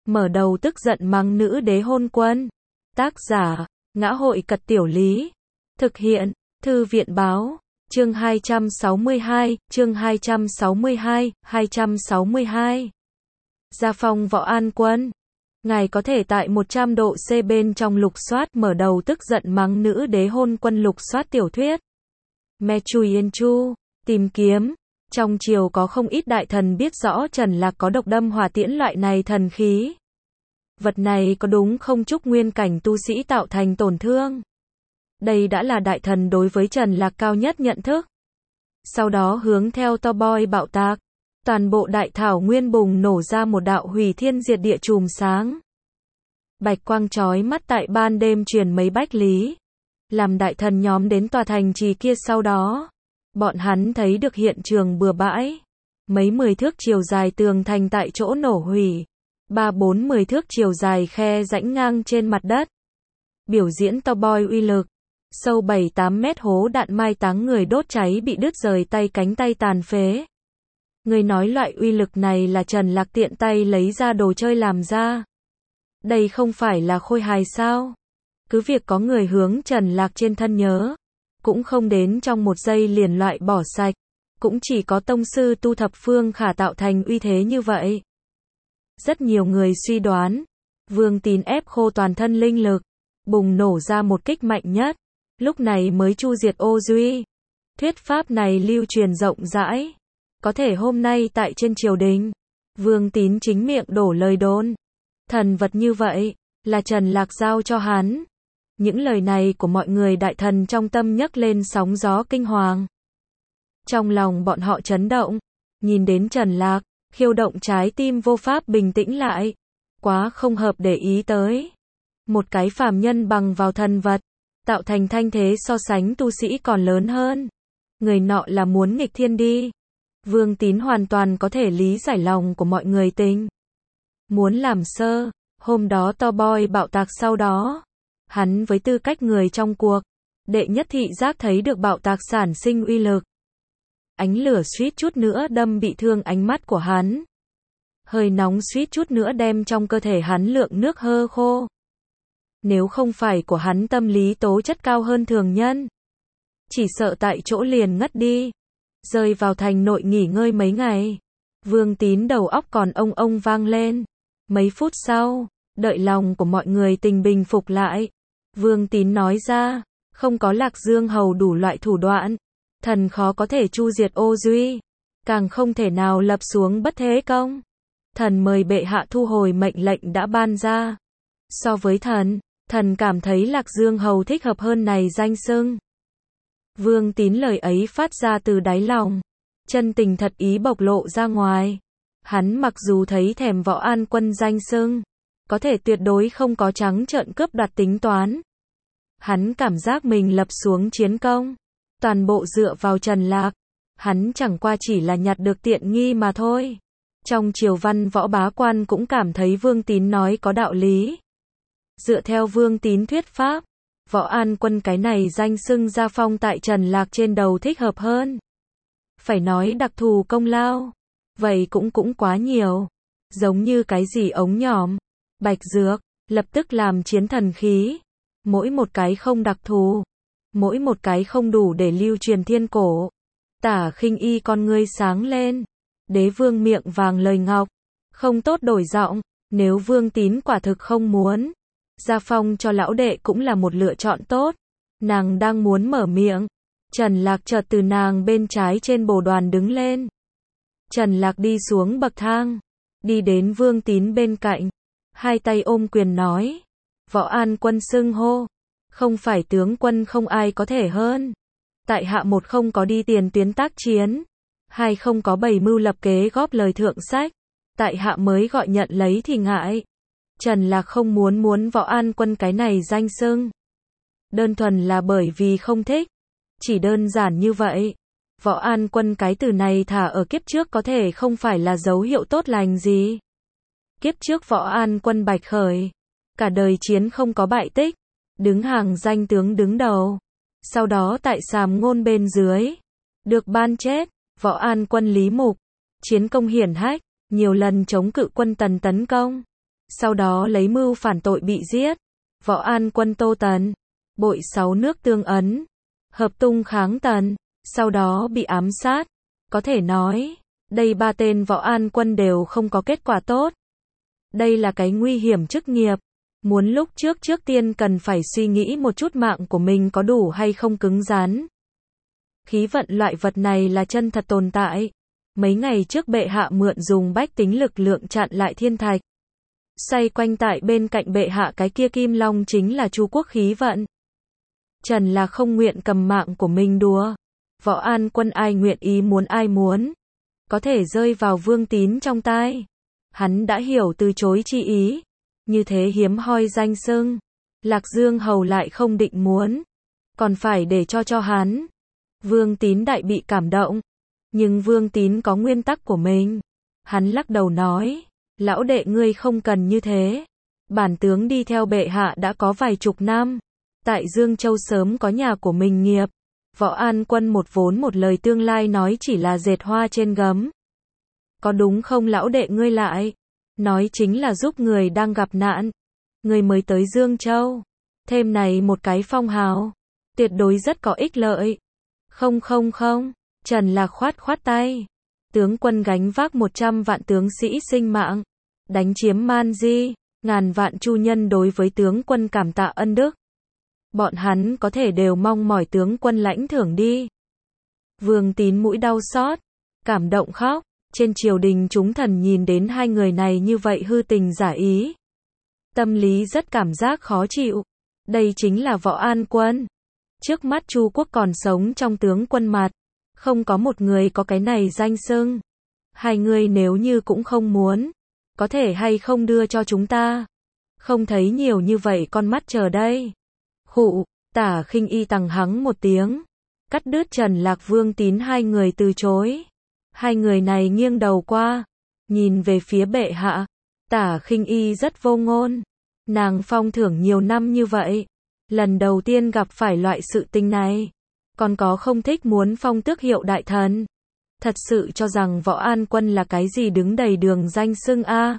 mở đầu tức giận mắng nữ đế hôn quân. Tác giả, Ngã hội Cật Tiểu Lý. Thực hiện, Thư viện Báo. Chương 262, chương 262. Gia phong Võ An Quân. Ngài có thể tại 100 độ C bên trong lục soát mở đầu tức giận mắng nữ đế hôn quân lục soát tiểu thuyết. Me Chui Yên Chu, tìm kiếm. Trong triều có không ít đại thần biết rõ Trần Lạc có độc đâm hỏa tiễn loại này thần khí. Vật này có đúng không chúc nguyên cảnh tu sĩ tạo thành tổn thương? Đây đã là đại thần đối với Trần Lạc cao nhất nhận thức. Sau đó hướng theo to boy bạo tạc. Toàn bộ đại thảo nguyên bùng nổ ra một đạo hủy thiên diệt địa chùm sáng. Bạch quang chói mắt tại ban đêm truyền mấy bách lý. Làm đại thần nhóm đến tòa thành trì kia sau đó. Bọn hắn thấy được hiện trường bừa bãi. Mấy 10 thước chiều dài tường thành tại chỗ nổ hủy. 3-4-10 thước chiều dài khe rãnh ngang trên mặt đất. Biểu diễn to boy uy lực. Sâu 7-8 mét hố đạn mai táng người đốt cháy bị đứt rời tay cánh tay tàn phế. Người nói loại uy lực này là Trần Lạc tiện tay lấy ra đồ chơi làm ra. Đây không phải là khôi hài sao? Cứ việc có người hướng Trần Lạc trên thân nhớ. Cũng không đến trong một giây liền loại bỏ sạch. Cũng chỉ có tông sư tu thập phương khả tạo thành uy thế như vậy. Rất nhiều người suy đoán. Vương Tín ép khô toàn thân linh lực. Bùng nổ ra một kích mạnh nhất. Lúc này mới chu diệt Ô Duy. Thuyết pháp này lưu truyền rộng rãi. Có thể hôm nay tại trên triều đình. Vương Tín chính miệng đổ lời đồn. Thần vật như vậy. Là Trần Lạc giao cho hắn. Những lời này của mọi người đại thần trong tâm nhấc lên sóng gió kinh hoàng. Trong lòng bọn họ chấn động. Nhìn đến Trần Lạc. Khiêu động trái tim vô pháp bình tĩnh lại. Quá không hợp để ý tới. Một cái phàm nhân bằng vào thần vật. Tạo thành thanh thế so sánh tu sĩ còn lớn hơn. Người nọ là muốn nghịch thiên đi. Vương Tín hoàn toàn có thể lý giải lòng của mọi người tình. Muốn làm sơ. Hôm đó to boy bạo tạc sau đó. Hắn với tư cách người trong cuộc. Đệ nhất thị giác thấy được bạo tạc sản sinh uy lực. Ánh lửa suýt chút nữa đâm bị thương ánh mắt của hắn. Hơi nóng suýt chút nữa đem trong cơ thể hắn lượng nước hơ khô. Nếu không phải của hắn tâm lý tố chất cao hơn thường nhân. Chỉ sợ tại chỗ liền ngất đi. Rơi vào thành nội nghỉ ngơi mấy ngày. Vương Tín đầu óc còn ông vang lên. Mấy phút sau, đợi lòng của mọi người tình bình phục lại. Vương Tín nói ra, không có Lạc Dương Hầu đủ loại thủ đoạn. Thần khó có thể chu diệt Ô Duy. Càng không thể nào lập xuống bất thế công. Thần mời bệ hạ thu hồi mệnh lệnh đã ban ra. So với thần cảm thấy Lạc Dương Hầu thích hợp hơn này danh xưng. Vương Tín lời ấy phát ra từ đáy lòng. Chân tình thật ý bộc lộ ra ngoài. Hắn mặc dù thấy thèm Võ An Quân danh xưng. Có thể tuyệt đối không có trắng trợn cướp đoạt tính toán. Hắn cảm giác mình lập xuống chiến công. Toàn bộ dựa vào Trần Lạc. Hắn chẳng qua chỉ là nhặt được tiện nghi mà thôi. Trong triều văn võ bá quan cũng cảm thấy Vương Tín nói có đạo lý. Dựa theo Vương Tín thuyết pháp. Võ An Quân cái này danh xưng gia phong tại Trần Lạc trên đầu thích hợp hơn. Phải nói đặc thù công lao. Vậy cũng quá nhiều. Giống như cái gì ống nhòm, bạch dược, lập tức làm chiến thần khí. Mỗi một cái không đặc thù. Mỗi một cái không đủ để lưu truyền thiên cổ. Tả Khinh Y con ngươi sáng lên. Đế vương miệng vàng lời ngọc. Không tốt đổi giọng. Nếu Vương Tín quả thực không muốn. Gia phong cho lão đệ cũng là một lựa chọn tốt. Nàng đang muốn mở miệng. Trần Lạc chợt từ nàng bên trái trên bồ đoàn đứng lên. Trần Lạc đi xuống bậc thang. Đi đến Vương Tín bên cạnh. Hai tay ôm quyền nói. Võ An Quân xưng hô. Không phải tướng quân không ai có thể hơn. Tại hạ một không có đi tiền tuyến tác chiến. Hai không có bày mưu lập kế góp lời thượng sách. Tại hạ mới gọi nhận lấy thì ngại. Trần Lạc không muốn Võ An Quân cái này danh xưng. Đơn thuần là bởi vì không thích. Chỉ đơn giản như vậy. Võ An Quân cái từ này thả ở kiếp trước có thể không phải là dấu hiệu tốt lành gì. Kiếp trước Võ An Quân bạch khởi. Cả đời chiến không có bại tích. Đứng hàng danh tướng đứng đầu. Sau đó tại Sàm Ngôn bên dưới. Được ban chết. Võ An Quân Lý Mục. Chiến công hiển hách. Nhiều lần chống cự quân Tần tấn công. sau đó lấy mưu phản tội bị giết. Võ An Quân Tô Tần, bội 6 nước Tương Ấn, hợp tung kháng Tần, sau đó bị ám sát. Có thể nói, đây 3 tên Võ An Quân đều không có kết quả tốt. Đây là cái nguy hiểm chức nghiệp. Muốn lúc trước tiên cần phải suy nghĩ một chút mạng của mình có đủ hay không cứng rắn. Khí vận loại vật này là chân thật tồn tại. Mấy ngày trước bệ hạ mượn dùng bách tính lực lượng chặn lại thiên thạch. Xoay quanh tại bên cạnh bệ hạ cái kia kim long chính là Chu quốc khí vận. Trần là không nguyện cầm mạng của mình đùa. Võ An Quân ai nguyện ý muốn ai muốn. Có thể rơi vào Vương Tín trong tai. Hắn đã hiểu từ chối chi ý. Như thế hiếm hoi danh xưng. Lạc Dương hầu lại không định muốn. Còn phải để cho hắn. Vương Tín đại bị cảm động. Nhưng Vương Tín có nguyên tắc của mình. Hắn lắc đầu nói. Lão đệ ngươi không cần như thế. Bản tướng đi theo bệ hạ đã có vài chục năm. Tại Dương Châu sớm có nhà của mình nghiệp. Võ An Quân một vốn một lời tương lai nói chỉ là dệt hoa trên gấm. Có đúng không lão đệ ngươi lại? Nói chính là giúp người đang gặp nạn. Người mới tới Dương Châu. Thêm này một cái phong hào. Tuyệt đối rất có ích lợi. Không. Trần Lạc khoát tay. Tướng quân gánh vác 100 vạn tướng sĩ sinh mạng. Đánh chiếm Man Di. Ngàn vạn chu nhân đối với tướng quân cảm tạ ân đức. Bọn hắn có thể đều mong mỏi tướng quân lãnh thưởng đi. Vương Tín mũi đau xót. Cảm động khóc. Trên triều đình chúng thần nhìn đến hai người này như vậy hư tình giả ý. Tâm lý rất cảm giác khó chịu. Đây chính là Võ An Quân. Trước mắt Chu quốc còn sống trong tướng quân mặt. Không có một người có cái này danh xưng. Hai người nếu như cũng không muốn. Có thể hay không đưa cho chúng ta. Không thấy nhiều như vậy con mắt chờ đây. Khụ, Tả Khinh Y tằng hắng một tiếng. Cắt đứt Trần Lạc Vương Tín hai người từ chối. Hai người này nghiêng đầu qua. Nhìn về phía bệ hạ. Tả Khinh Y rất vô ngôn. Nàng phong thưởng nhiều năm như vậy. Lần đầu tiên gặp phải loại sự tình này. Còn có không thích muốn phong tước hiệu đại thần. Thật sự cho rằng Võ An Quân là cái gì đứng đầy đường danh xưng a?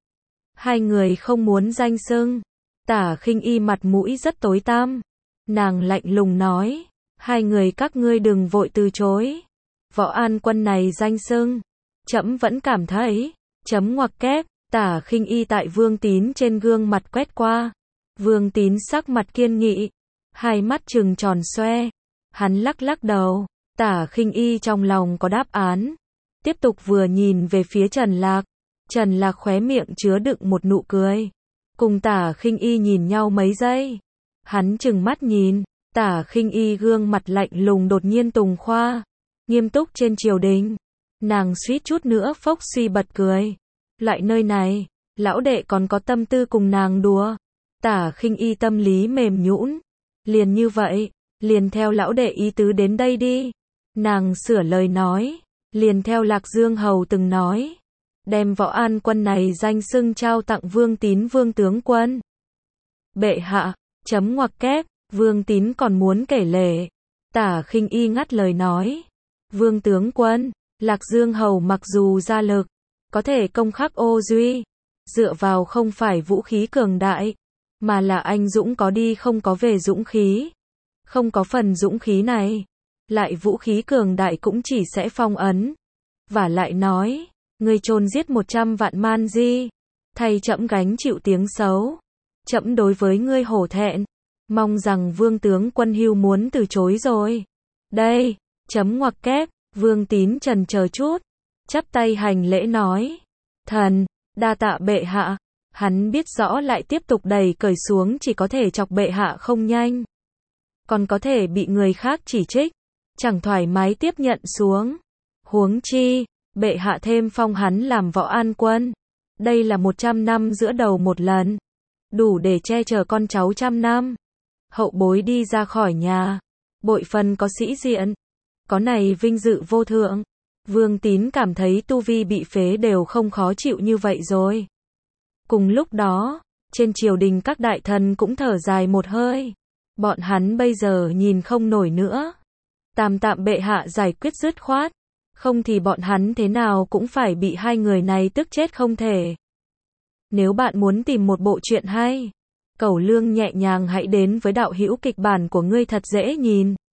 Hai người không muốn danh xưng. Tả Khinh Y mặt mũi rất tối tăm. Nàng lạnh lùng nói. Hai người các ngươi đừng vội từ chối. Võ An Quân này danh xưng. Trẫm vẫn cảm thấy. Chấm ngoặc kép. Tả Khinh Y tại Vương Tín trên gương mặt quét qua. Vương Tín sắc mặt kiên nghị. Hai mắt trừng tròn xoe. Hắn lắc đầu. Tả Khinh Y trong lòng có đáp án. Tiếp tục vừa nhìn về phía Trần Lạc. Trần Lạc khóe miệng chứa đựng một nụ cười. Cùng Tả Khinh Y nhìn nhau mấy giây. Hắn trừng mắt nhìn. Tả Khinh Y gương mặt lạnh lùng đột nhiên tùng khoa. Nghiêm túc trên triều đình. Nàng suýt chút nữa phốc suy bật cười. Loại nơi này, lão đệ còn có tâm tư cùng nàng đùa. Tả Khinh Y tâm lý mềm nhũn. Liền như vậy, liền theo lão đệ ý tứ đến đây đi. Nàng sửa lời nói. Liền theo Lạc Dương hầu từng nói. Đem Võ An Quân này danh xưng trao tặng Vương Tín vương tướng quân. Bệ hạ, chấm ngoặc kép, Vương Tín còn muốn kể lể. Tả Khinh Y ngắt lời nói. Vương tướng quân, Lạc Dương hầu mặc dù ra lực, có thể công khắc ô duy. Dựa vào không phải vũ khí cường đại, mà là anh dũng có đi không có về dũng khí. Không có phần dũng khí này, lại vũ khí cường đại cũng chỉ sẽ phong ấn. Và lại nói, ngươi chôn giết 100 vạn Man Di, thay trẫm gánh chịu tiếng xấu. Trẫm đối với ngươi hổ thẹn, mong rằng vương tướng quân hưu muốn từ chối rồi. Đây, chấm ngoặc kép, Vương Tín trần chờ chút, chắp tay hành lễ nói. Thần, đa tạ bệ hạ. Hắn biết rõ lại tiếp tục đẩy cởi xuống chỉ có thể chọc bệ hạ không nhanh. Còn có thể bị người khác chỉ trích, chẳng thoải mái tiếp nhận xuống. Huống chi, bệ hạ thêm phong hắn làm Võ An Quân. Đây là 100 năm giữa đầu một lần. Đủ để che chở con cháu 100 năm. Hậu bối đi ra khỏi nhà. Bội phần có sĩ diện. Có này vinh dự vô thượng. Vương Tín cảm thấy tu vi bị phế đều không khó chịu như vậy rồi. Cùng lúc đó, trên triều đình các đại thần cũng thở dài một hơi. Bọn hắn bây giờ nhìn không nổi nữa. Tạm bệ hạ giải quyết dứt khoát. Không thì bọn hắn thế nào cũng phải bị hai người này tức chết không thể. Nếu bạn muốn tìm một bộ truyện hay, cẩu lương nhẹ nhàng hãy đến với đạo hữu kịch bản của ngươi thật dễ nhìn.